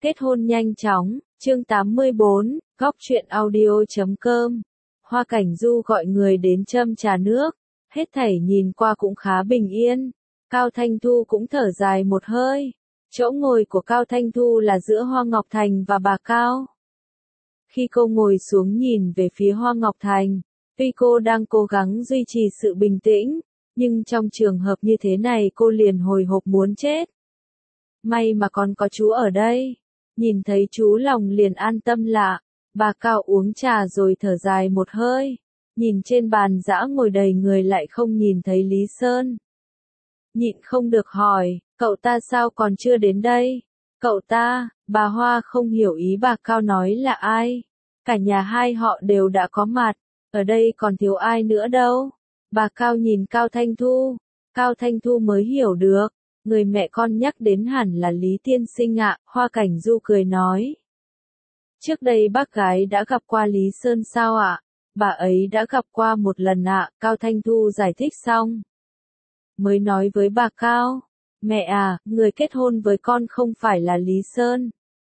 Kết hôn nhanh chóng, chương 84, góc truyện audio.com. Hoa Cảnh Du gọi người đến châm trà nước, hết thảy nhìn qua cũng khá bình yên. Cao Thanh Thu cũng thở dài một hơi. Chỗ ngồi của Cao Thanh Thu là giữa Hoa Ngọc Thành và bà Cao. Khi cô ngồi xuống nhìn về phía Hoa Ngọc Thành, tuy cô đang cố gắng duy trì sự bình tĩnh, nhưng trong trường hợp như thế này cô liền hồi hộp muốn chết. May mà còn có chú ở đây. Nhìn thấy chú lòng liền an tâm lạ. Bà Cao uống trà rồi thở dài một hơi. Nhìn trên bàn dã ngồi đầy người lại không nhìn thấy Lý Sơn. Nhịn không được hỏi, cậu ta sao còn chưa đến đây? Cậu ta, bà Hoa không hiểu ý bà Cao nói là ai. Cả nhà hai họ đều đã có mặt, ở đây còn thiếu ai nữa đâu. Bà Cao nhìn Cao Thanh Thu, Cao Thanh Thu mới hiểu được. Người mẹ con nhắc đến hẳn là Lý Tiên Sinh ạ, Hoa Cảnh Du cười nói. Trước đây bác gái đã gặp qua Lý Sơn sao ạ? Bà ấy đã gặp qua một lần ạ, Cao Thanh Thu giải thích xong. Mới nói với bà Cao, mẹ à, người kết hôn với con không phải là Lý Sơn,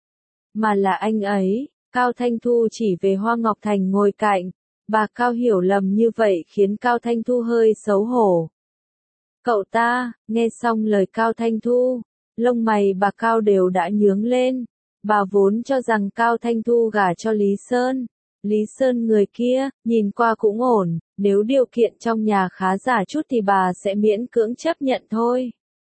mà là anh ấy. Cao Thanh Thu chỉ về Hoa Ngọc Thành ngồi cạnh, bà Cao hiểu lầm như vậy khiến Cao Thanh Thu hơi xấu hổ. Cậu ta, nghe xong lời Cao Thanh Thu, lông mày bà Cao đều đã nhướng lên. Bà vốn cho rằng Cao Thanh Thu gả cho Lý Sơn. Lý Sơn người kia, nhìn qua cũng ổn, nếu điều kiện trong nhà khá giả chút thì bà sẽ miễn cưỡng chấp nhận thôi.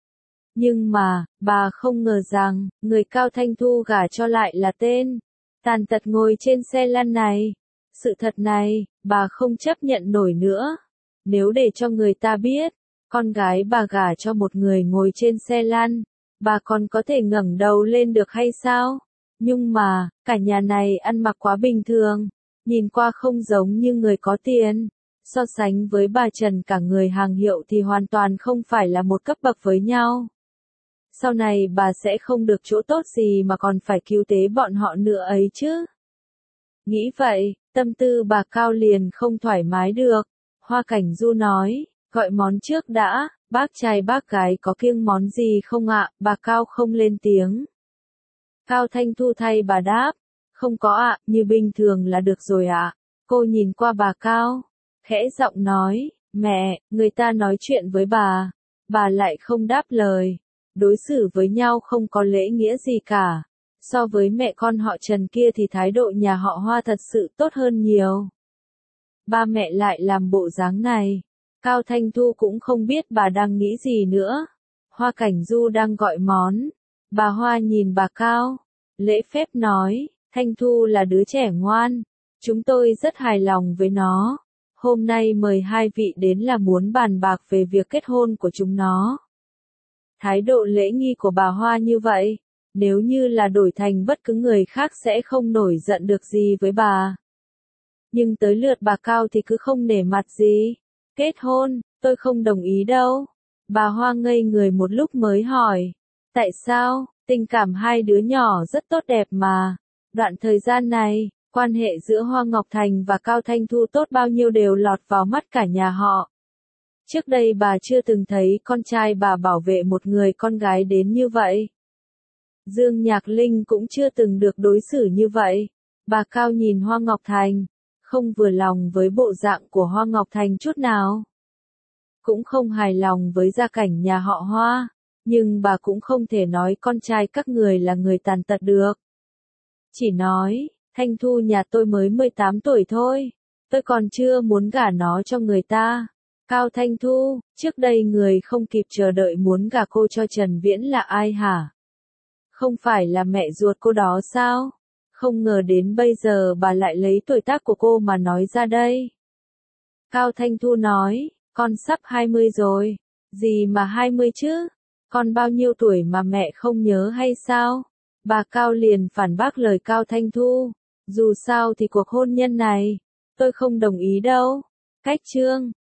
Nhưng mà, bà không ngờ rằng, người Cao Thanh Thu gả cho lại là tên tàn tật ngồi trên xe lăn này. Sự thật này, bà không chấp nhận nổi nữa. Nếu để cho người ta biết, con gái bà gả cho một người ngồi trên xe lăn, bà còn có thể ngẩng đầu lên được hay sao? Nhưng mà, cả nhà này ăn mặc quá bình thường, nhìn qua không giống như người có tiền. So sánh với bà Trần cả người hàng hiệu thì hoàn toàn không phải là một cấp bậc với nhau. Sau này bà sẽ không được chỗ tốt gì mà còn phải cứu tế bọn họ nữa ấy chứ. Nghĩ vậy, tâm tư bà Cao liền không thoải mái được. Hoa Cảnh Du nói. Gọi món trước đã, bác trai bác gái có kiêng món gì không ạ? Bà Cao không lên tiếng. Cao Thanh Thu thay bà đáp, không có ạ, như bình thường là được rồi ạ. Cô nhìn qua bà Cao, khẽ giọng nói, mẹ, người ta nói chuyện với bà lại không đáp lời. Đối xử với nhau không có lễ nghĩa gì cả. So với mẹ con họ Trần kia thì thái độ nhà họ Hoa thật sự tốt hơn nhiều. Ba mẹ lại làm bộ dáng này. Cao Thanh Thu cũng không biết bà đang nghĩ gì nữa. Hoa Cảnh Du đang gọi món. Bà Hoa nhìn bà Cao, lễ phép nói, Thanh Thu là đứa trẻ ngoan. Chúng tôi rất hài lòng với nó. Hôm nay mời hai vị đến là muốn bàn bạc về việc kết hôn của chúng nó. Thái độ lễ nghi của bà Hoa như vậy, nếu như là đổi thành bất cứ người khác sẽ không nổi giận được gì với bà. Nhưng tới lượt bà Cao thì cứ không nể mặt gì. Kết hôn, tôi không đồng ý đâu. Bà Hoa ngây người một lúc mới hỏi. Tại sao? Tình cảm hai đứa nhỏ rất tốt đẹp mà. Đoạn thời gian này, quan hệ giữa Hoa Ngọc Thành và Cao Thanh Thu tốt bao nhiêu đều lọt vào mắt cả nhà họ. Trước đây bà chưa từng thấy con trai bà bảo vệ một người con gái đến như vậy. Dương Nhạc Linh cũng chưa từng được đối xử như vậy. Bà Cao nhìn Hoa Ngọc Thành, không vừa lòng với bộ dạng của Hoa Ngọc Thành chút nào. Cũng không hài lòng với gia cảnh nhà họ Hoa, nhưng bà cũng không thể nói con trai các người là người tàn tật được. Chỉ nói, Thanh Thu nhà tôi mới 18 tuổi thôi, tôi còn chưa muốn gả nó cho người ta. Cao Thanh Thu, trước đây người không kịp chờ đợi muốn gả cô cho Trần Viễn là ai hả? Không phải là mẹ ruột cô đó sao? Không ngờ đến bây giờ bà lại lấy tuổi tác của cô mà nói ra đây. Cao Thanh Thu nói, con sắp 20 rồi. Gì mà 20 chứ? Con bao nhiêu tuổi mà mẹ không nhớ hay sao? Bà Cao liền phản bác lời Cao Thanh Thu. Dù sao thì cuộc hôn nhân này, tôi không đồng ý đâu. Cách chương